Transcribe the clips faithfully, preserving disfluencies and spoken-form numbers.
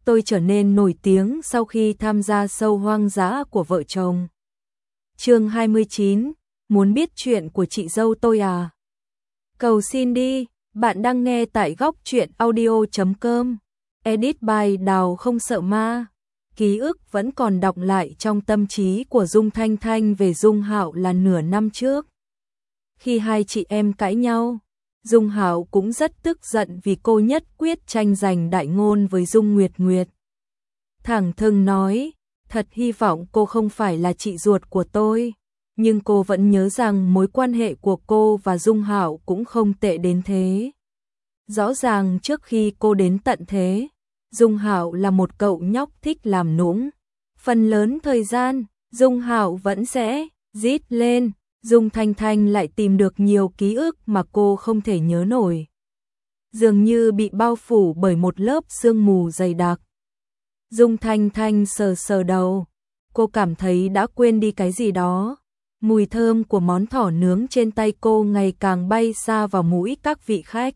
tôi trở nên nổi tiếng sau khi tham gia show hoang dã của vợ chồng. Chương hai mươi chín, muốn biết chuyện của chị dâu tôi à? Cầu xin đi, bạn đang nghe tại góc truyện audio chấm com. Edit by Đào Không Sợ Ma. Ký ức vẫn còn đọng lại trong tâm trí của Dung Thanh Thanh về Dung Hạo là nửa năm trước. Khi hai chị em cãi nhau, Dung Hạo cũng rất tức giận vì cô nhất quyết tranh giành đại ngôn với Dung Nguyệt Nguyệt. Thẳng thừng nói, thật hy vọng cô không phải là chị ruột của tôi, nhưng cô vẫn nhớ rằng mối quan hệ của cô và Dung Hạo cũng không tệ đến thế. Rõ ràng trước khi cô đến tận thế, Dung Hạo là một cậu nhóc thích làm nũng. Phần lớn thời gian, Dung Hạo vẫn sẽ rít lên. Dung Thanh Thanh lại tìm được nhiều ký ức mà cô không thể nhớ nổi. Dường như bị bao phủ bởi một lớp sương mù dày đặc. Dung Thanh Thanh sờ sờ đầu. Cô cảm thấy đã quên đi cái gì đó. Mùi thơm của món thỏ nướng trên tay cô ngày càng bay xa vào mũi các vị khách.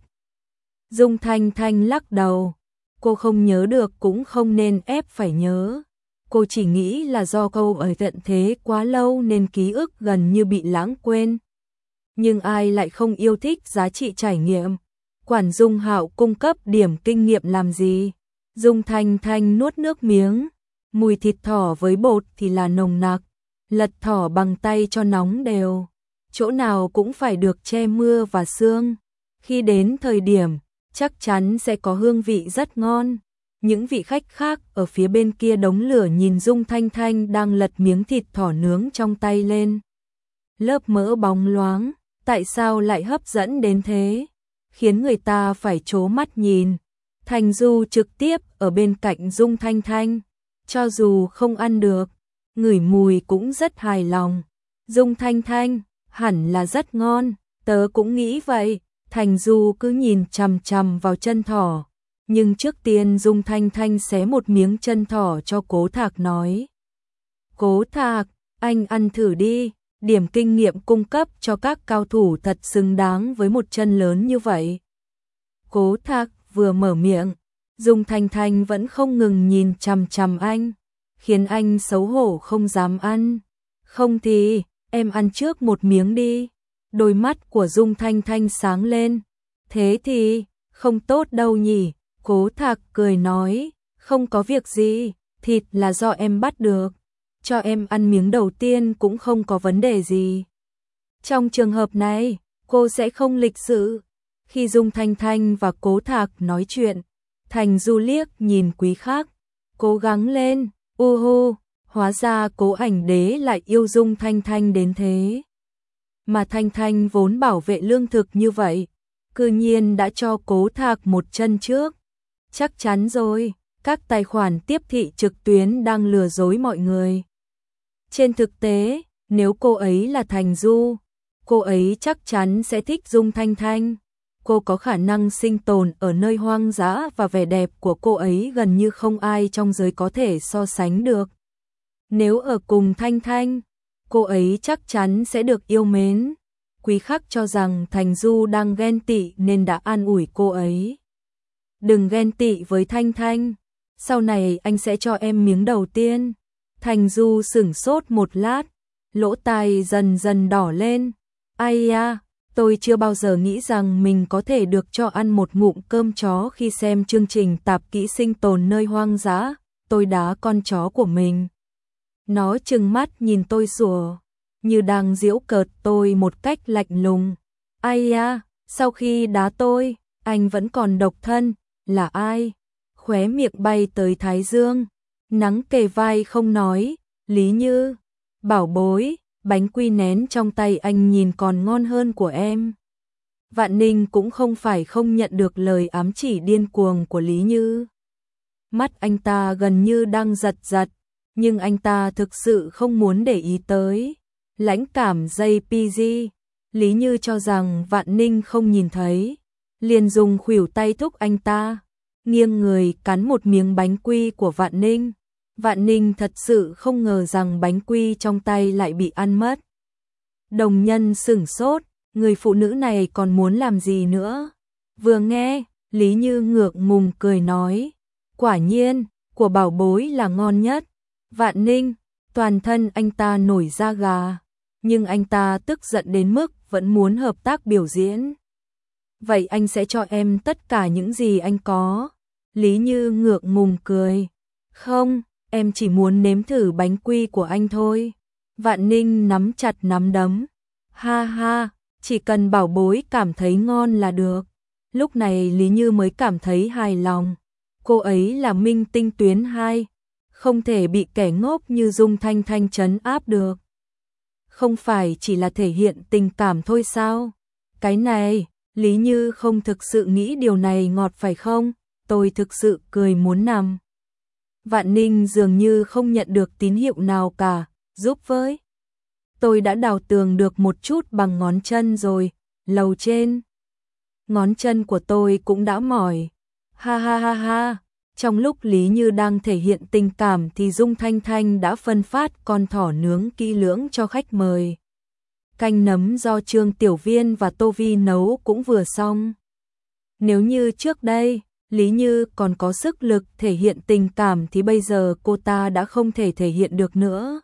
Dung Thanh Thanh lắc đầu. Cô không nhớ được cũng không nên ép phải nhớ. Cô chỉ nghĩ là do cô ở tận thế quá lâu nên ký ức gần như bị lãng quên. Nhưng ai lại không yêu thích giá trị trải nghiệm? Quản Dung Hạo cung cấp điểm kinh nghiệm làm gì? Dung Thanh Thanh nuốt nước miếng. Mùi thịt thỏ với bột thì là nồng nặc. Lật thỏ bằng tay cho nóng đều. Chỗ nào cũng phải được che mưa và sương. Khi đến thời điểm, chắc chắn sẽ có hương vị rất ngon. Những vị khách khác ở phía bên kia đống lửa nhìn Dung Thanh Thanh đang lật miếng thịt thỏ nướng trong tay lên. Lớp mỡ bóng loáng, tại sao lại hấp dẫn đến thế? Khiến người ta phải trố mắt nhìn. Thành Du trực tiếp ở bên cạnh Dung Thanh Thanh. Cho dù không ăn được, ngửi mùi cũng rất hài lòng. Dung Thanh Thanh, hẳn là rất ngon, tớ cũng nghĩ vậy. Thành Du cứ nhìn chằm chằm vào chân thỏ. Nhưng trước tiên Dung Thanh Thanh xé một miếng chân thỏ cho Cố Thạc nói. Cố Thạc, anh ăn thử đi, điểm kinh nghiệm cung cấp cho các cao thủ thật xứng đáng với một chân lớn như vậy. Cố Thạc vừa mở miệng, Dung Thanh Thanh vẫn không ngừng nhìn chằm chằm anh, khiến anh xấu hổ không dám ăn. Không thì, em ăn trước một miếng đi. Đôi mắt của Dung Thanh Thanh sáng lên. Thế thì, không tốt đâu nhỉ. Cố Thạc cười nói, không có việc gì, thịt là do em bắt được, cho em ăn miếng đầu tiên cũng không có vấn đề gì. Trong trường hợp này, cô sẽ không lịch sự. Khi Dung Thanh Thanh và Cố Thạc nói chuyện, Thành Du liếc nhìn Quý Khác, cố gắng lên, u hu, hóa ra Cố Ảnh Đế lại yêu Dung Thanh Thanh đến thế. Mà Thanh Thanh vốn bảo vệ lương thực như vậy, cư nhiên đã cho Cố Thạc một chân trước. Chắc chắn rồi, các tài khoản tiếp thị trực tuyến đang lừa dối mọi người. Trên thực tế, nếu cô ấy là Thành Du, cô ấy chắc chắn sẽ thích Dung Thanh Thanh. Cô có khả năng sinh tồn ở nơi hoang dã và vẻ đẹp của cô ấy gần như không ai trong giới có thể so sánh được. Nếu ở cùng Thanh Thanh, cô ấy chắc chắn sẽ được yêu mến. Quý Khắc cho rằng Thành Du đang ghen tị nên đã an ủi cô ấy. Đừng ghen tị với Thanh Thanh, sau này anh sẽ cho em miếng đầu tiên. Thành Du sửng sốt một lát, lỗ tai dần dần đỏ lên. Ai à, tôi chưa bao giờ nghĩ rằng mình có thể được cho ăn một ngụm cơm chó khi xem chương trình tạp kỹ sinh tồn nơi hoang dã. Tôi đá con chó của mình. Nó trừng mắt nhìn tôi sủa, như đang giễu cợt tôi một cách lạnh lùng. Ai à, sau khi đá tôi, anh vẫn còn độc thân. Là ai? Khóe miệng bay tới thái dương, nắng kề vai không nói. Lý Như, bảo bối, bánh quy nén trong tay anh nhìn còn ngon hơn của em. Vạn Ninh cũng không phải không nhận được lời ám chỉ điên cuồng của Lý Như. Mắt anh ta gần như đang giật giật, nhưng anh ta thực sự không muốn để ý tới. Lãnh cảm jê pê giê, Lý Như cho rằng Vạn Ninh không nhìn thấy, liền dùng khuỷu tay thúc anh ta, nghiêng người cắn một miếng bánh quy của Vạn Ninh. Vạn Ninh thật sự không ngờ rằng bánh quy trong tay lại bị ăn mất. Đồng Nhân sửng sốt, người phụ nữ này còn muốn làm gì nữa? Vừa nghe, Lý Như ngượng ngùng cười nói, quả nhiên, của bảo bối là ngon nhất. Vạn Ninh, toàn thân anh ta nổi da gà, nhưng anh ta tức giận đến mức vẫn muốn hợp tác biểu diễn. Vậy anh sẽ cho em tất cả những gì anh có. Lý Như ngượng ngùng cười. Không, em chỉ muốn nếm thử bánh quy của anh thôi. Vạn Ninh nắm chặt nắm đấm. Ha ha, chỉ cần bảo bối cảm thấy ngon là được. Lúc này Lý Như mới cảm thấy hài lòng. Cô ấy là minh tinh tuyến hai, không thể bị kẻ ngốc như Dung Thanh Thanh trấn áp được. Không phải chỉ là thể hiện tình cảm thôi sao? Cái này, Lý Như không thực sự nghĩ điều này ngọt phải không? Tôi thực sự cười muốn nằm. Vạn Ninh dường như không nhận được tín hiệu nào cả, giúp với. Tôi đã đào tường được một chút bằng ngón chân rồi, lầu trên. Ngón chân của tôi cũng đã mỏi. Ha ha ha ha, trong lúc Lý Như đang thể hiện tình cảm thì Dung Thanh Thanh đã phân phát con thỏ nướng kỹ lưỡng cho khách mời. Canh nấm do Trương Tiểu Viên và Tô Vi nấu cũng vừa xong. Nếu như trước đây, Lý Như còn có sức lực thể hiện tình cảm thì bây giờ cô ta đã không thể thể hiện được nữa.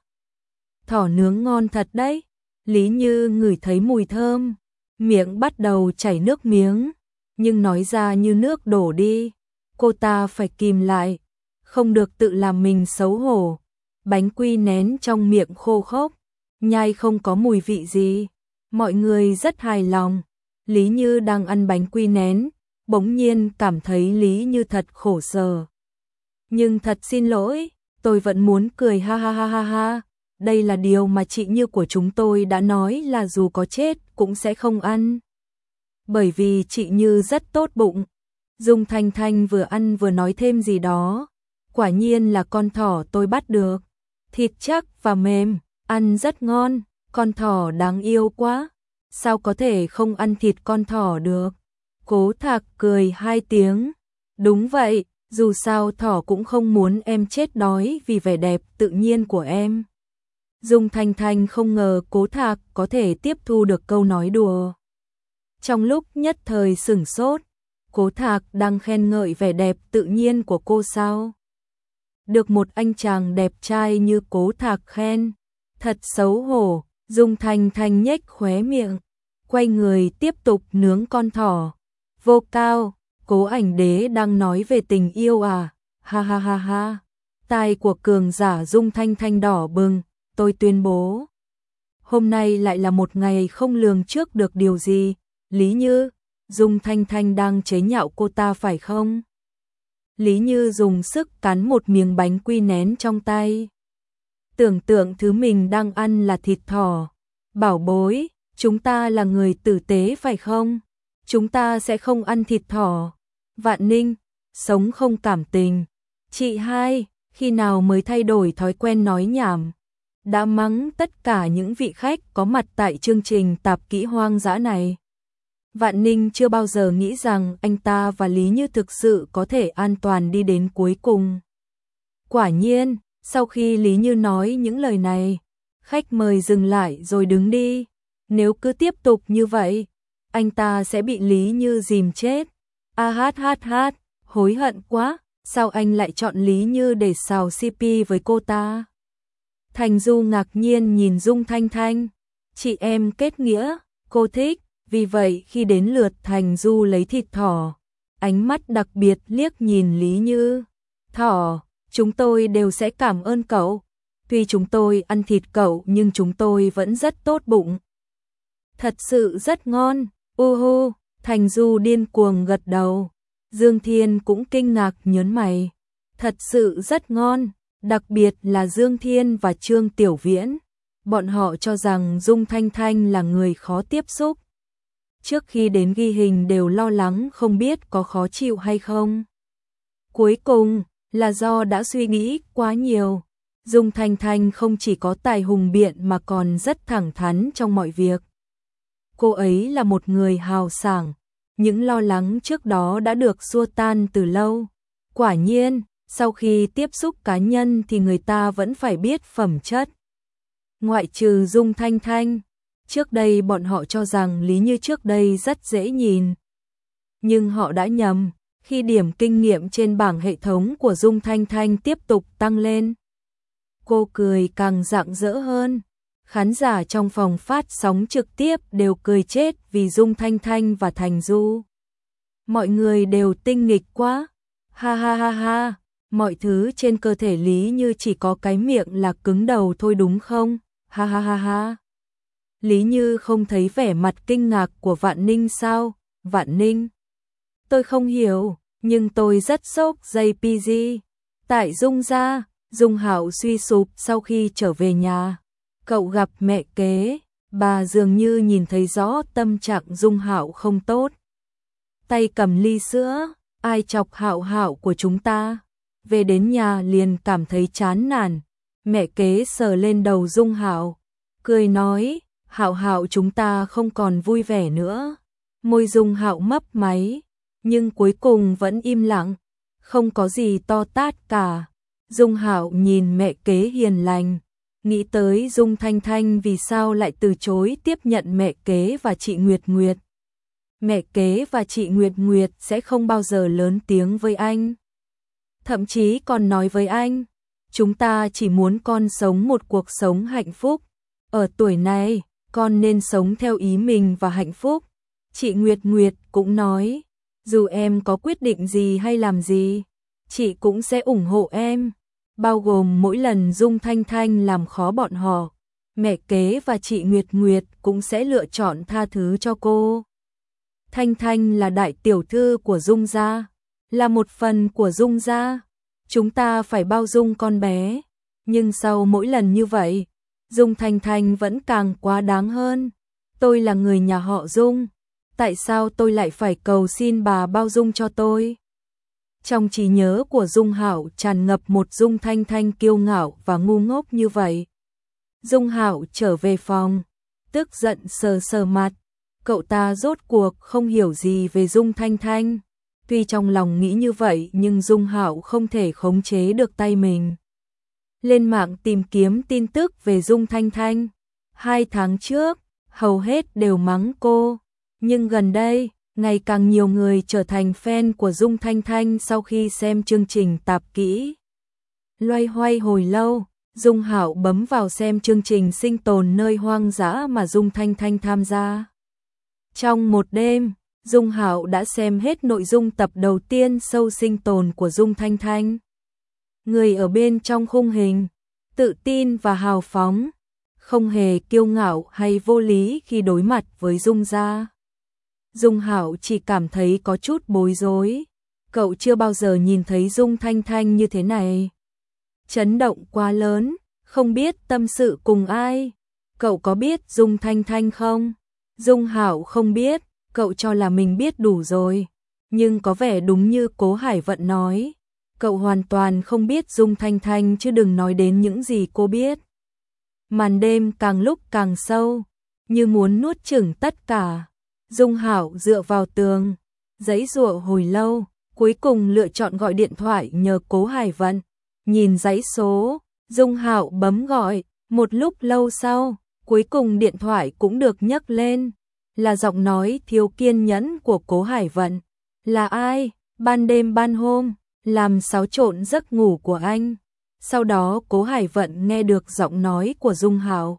Thỏ nướng ngon thật đấy. Lý Như ngửi thấy mùi thơm, miệng bắt đầu chảy nước miếng, nhưng nói ra như nước đổ đi. Cô ta phải kìm lại, không được tự làm mình xấu hổ. Bánh quy nén trong miệng khô khốc, nhai không có mùi vị gì. Mọi người rất hài lòng. Lý Như đang ăn bánh quy nén, bỗng nhiên cảm thấy Lý Như thật khổ sở. Nhưng thật xin lỗi, tôi vẫn muốn cười ha ha ha ha ha. Đây là điều mà chị Như của chúng tôi đã nói là dù có chết cũng sẽ không ăn. Bởi vì chị Như rất tốt bụng. Dung Thanh Thanh vừa ăn vừa nói thêm gì đó. Quả nhiên là con thỏ tôi bắt được. Thịt chắc và mềm, ăn rất ngon. Con thỏ đáng yêu quá. Sao có thể không ăn thịt con thỏ được? Cố Thạc cười hai tiếng. Đúng vậy, dù sao thỏ cũng không muốn em chết đói vì vẻ đẹp tự nhiên của em. Dung Thanh Thanh không ngờ Cố Thạc có thể tiếp thu được câu nói đùa. Trong lúc nhất thời sửng sốt, Cố Thạc đang khen ngợi vẻ đẹp tự nhiên của cô sao? Được một anh chàng đẹp trai như Cố Thạc khen, thật xấu hổ. Dung Thanh Thanh nhếch khóe miệng, quay người tiếp tục nướng con thỏ. Vô Cao, Cố Ảnh Đế đang nói về tình yêu à? Ha ha ha ha. Tai của cường giả Dung Thanh Thanh đỏ bừng. Tôi tuyên bố, hôm nay lại là một ngày không lường trước được điều gì. Lý Như, Dung Thanh Thanh đang chế nhạo cô ta phải không? Lý Như dùng sức cắn một miếng bánh quy nén trong tay. Tưởng tượng thứ mình đang ăn là thịt thỏ. Bảo bối, chúng ta là người tử tế phải không? Chúng ta sẽ không ăn thịt thỏ. Vạn Ninh, sống không cảm tình. Chị hai, khi nào mới thay đổi thói quen nói nhảm? Đã mắng tất cả những vị khách có mặt tại chương trình tạp kỹ hoang dã này. Vạn Ninh chưa bao giờ nghĩ rằng anh ta và Lý Như thực sự có thể an toàn đi đến cuối cùng. Quả nhiên, sau khi Lý Như nói những lời này, khách mời dừng lại rồi đứng đi. Nếu cứ tiếp tục như vậy, anh ta sẽ bị Lý Như dìm chết. A hát hát hát, hối hận quá, sao anh lại chọn Lý Như để xào xê pê với cô ta? Thành Du ngạc nhiên nhìn Dung Thanh Thanh. Chị em kết nghĩa, cô thích, vì vậy khi đến lượt Thành Du lấy thịt thỏ, ánh mắt đặc biệt liếc nhìn Lý Như. Thỏ, chúng tôi đều sẽ cảm ơn cậu. Tuy chúng tôi ăn thịt cậu nhưng chúng tôi vẫn rất tốt bụng. Thật sự rất ngon, uhu, Thành Du điên cuồng gật đầu. Dương Thiên cũng kinh ngạc nhớn mày. Thật sự rất ngon. Đặc biệt là Dương Thiên và Trương Tiểu Viễn, bọn họ cho rằng Dung Thanh Thanh là người khó tiếp xúc. Trước khi đến ghi hình đều lo lắng không biết có khó chịu hay không. Cuối cùng, là do đã suy nghĩ quá nhiều. Dung Thanh Thanh không chỉ có tài hùng biện mà còn rất thẳng thắn trong mọi việc. Cô ấy là một người hào sảng, những lo lắng trước đó đã được xua tan từ lâu. Quả nhiên, sau khi tiếp xúc cá nhân thì người ta vẫn phải biết phẩm chất. Ngoại trừ Dung Thanh Thanh, trước đây bọn họ cho rằng Lý Như trước đây rất dễ nhìn. Nhưng họ đã nhầm, Khi điểm kinh nghiệm trên bảng hệ thống của Dung Thanh Thanh tiếp tục tăng lên, cô cười càng rạng rỡ hơn. Khán giả trong phòng phát sóng trực tiếp đều cười chết vì Dung Thanh Thanh và Thành Du. Mọi người đều tinh nghịch quá. Ha ha ha ha, mọi thứ trên cơ thể Lý Như chỉ có cái miệng là cứng đầu thôi đúng không? Ha ha ha ha. Lý Như không thấy vẻ mặt kinh ngạc của Vạn Ninh sao? Vạn Ninh, tôi không hiểu, nhưng tôi rất sốc gi pê giê. Tại Dung gia, Dung Hạo suy sụp sau khi trở về nhà. Cậu gặp mẹ kế, bà dường như nhìn thấy rõ tâm trạng Dung Hạo không tốt. Tay cầm ly sữa, ai chọc Hạo Hạo của chúng ta? Về đến nhà liền cảm thấy chán nản. Mẹ kế sờ lên đầu Dung Hạo, cười nói, Hạo Hạo chúng ta không còn vui vẻ nữa. Môi Dung Hạo mấp máy, nhưng cuối cùng vẫn im lặng, không có gì to tát cả. Dung Hạo nhìn mẹ kế hiền lành, nghĩ tới Dung Thanh Thanh vì sao lại từ chối tiếp nhận mẹ kế và chị Nguyệt Nguyệt. Mẹ kế và chị Nguyệt Nguyệt sẽ không bao giờ lớn tiếng với anh. Thậm chí còn nói với anh, chúng ta chỉ muốn con sống một cuộc sống hạnh phúc. Ở tuổi này, con nên sống theo ý mình và hạnh phúc. Chị Nguyệt Nguyệt cũng nói, dù em có quyết định gì hay làm gì, chị cũng sẽ ủng hộ em. Bao gồm mỗi lần Dung Thanh Thanh làm khó bọn họ, mẹ kế và chị Nguyệt Nguyệt cũng sẽ lựa chọn tha thứ cho cô. Thanh Thanh là đại tiểu thư của Dung gia, là một phần của Dung gia. Chúng ta phải bao dung con bé. Nhưng sau mỗi lần như vậy, Dung Thanh Thanh vẫn càng quá đáng hơn. Tôi là người nhà họ Dung, tại sao tôi lại phải cầu xin bà bao dung cho tôi? Trong trí nhớ của Dung Hạo tràn ngập một Dung Thanh Thanh kiêu ngạo và ngu ngốc như vậy. Dung Hạo trở về phòng, tức giận sờ sờ mặt. Cậu ta rốt cuộc không hiểu gì về Dung Thanh Thanh. Tuy trong lòng nghĩ như vậy nhưng Dung Hạo không thể khống chế được tay mình. Lên mạng tìm kiếm tin tức về Dung Thanh Thanh. Hai tháng trước, hầu hết đều mắng cô. Nhưng gần đây, ngày càng nhiều người trở thành fan của Dung Thanh Thanh sau khi xem chương trình tạp kỹ. Loay hoay hồi lâu, Dung Hạo bấm vào xem chương trình sinh tồn nơi hoang dã mà Dung Thanh Thanh tham gia. Trong một đêm, Dung Hạo đã xem hết nội dung tập đầu tiên show sinh tồn của Dung Thanh Thanh. Người ở bên trong khung hình, tự tin và hào phóng, không hề kiêu ngạo hay vô lý khi đối mặt với Dung gia. Dung Hạo chỉ cảm thấy có chút bối rối. Cậu chưa bao giờ nhìn thấy Dung Thanh Thanh như thế này. Chấn động quá lớn, không biết tâm sự cùng ai. Cậu có biết Dung Thanh Thanh không? Dung Hạo không biết, cậu cho là mình biết đủ rồi. Nhưng có vẻ đúng như Cố Hải Vận nói. Cậu hoàn toàn không biết Dung Thanh Thanh chứ đừng nói đến những gì cô biết. Màn đêm càng lúc càng sâu, như muốn nuốt chửng tất cả. Dung Hạo dựa vào tường, giãy giụa hồi lâu, cuối cùng lựa chọn gọi điện thoại nhờ Cố Hải Vận. Nhìn dãy số, Dung Hạo bấm gọi, một lúc lâu sau, cuối cùng điện thoại cũng được nhấc lên. Là giọng nói thiếu kiên nhẫn của Cố Hải Vận. Là ai? Ban đêm ban hôm, làm xáo trộn giấc ngủ của anh. Sau đó Cố Hải Vận nghe được giọng nói của Dung Hạo.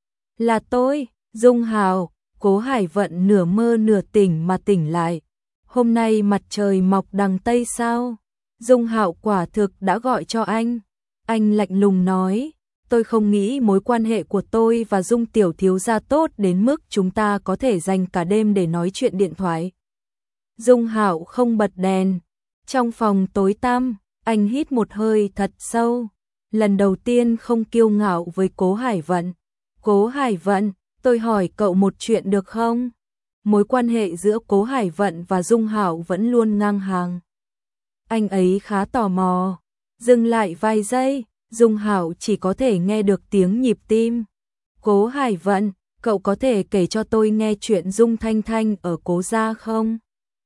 Là tôi, Dung Hạo. Cố Hải Vận nửa mơ nửa tỉnh mà tỉnh lại. Hôm nay mặt trời mọc đằng Tây sao? Dung Hạo quả thực đã gọi cho anh. Anh lạnh lùng nói, tôi không nghĩ mối quan hệ của tôi và Dung tiểu thiếu gia tốt đến mức chúng ta có thể dành cả đêm để nói chuyện điện thoại. Dung Hạo không bật đèn. Trong phòng tối tăm, anh hít một hơi thật sâu. Lần đầu tiên không kiêu ngạo với Cố Hải Vận. Cố Hải Vận, tôi hỏi cậu một chuyện được không? Mối quan hệ giữa Cố Hải Vận và Dung Hạo vẫn luôn ngang hàng. Anh ấy khá tò mò. Dừng lại vài giây, Dung Hạo chỉ có thể nghe được tiếng nhịp tim. Cố Hải Vận, cậu có thể kể cho tôi nghe chuyện Dung Thanh Thanh ở Cố gia không?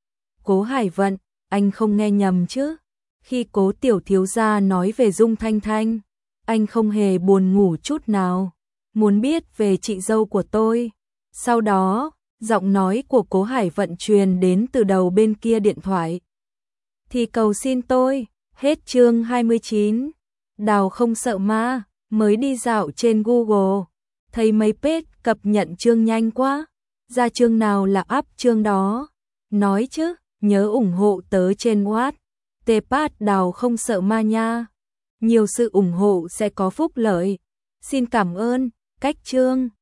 Cố Hải Vận, anh không nghe nhầm chứ? Khi Cố tiểu thiếu gia nói về Dung Thanh Thanh, anh không hề buồn ngủ chút nào. Muốn biết về chị dâu của tôi. Sau đó, giọng nói của Cố Hải Vận truyền đến từ đầu bên kia điện thoại. thì cầu xin tôi. Hết chương hai mươi chín. Đào không sợ ma, mới đi dạo trên Google, thấy mấy page cập nhật chương nhanh quá, ra chương nào là up chương đó. Nói chứ, nhớ ủng hộ tớ trên Watt, Tpat Đào không sợ ma nha. Nhiều sự ủng hộ sẽ có phúc lợi. Xin cảm ơn. Cách chương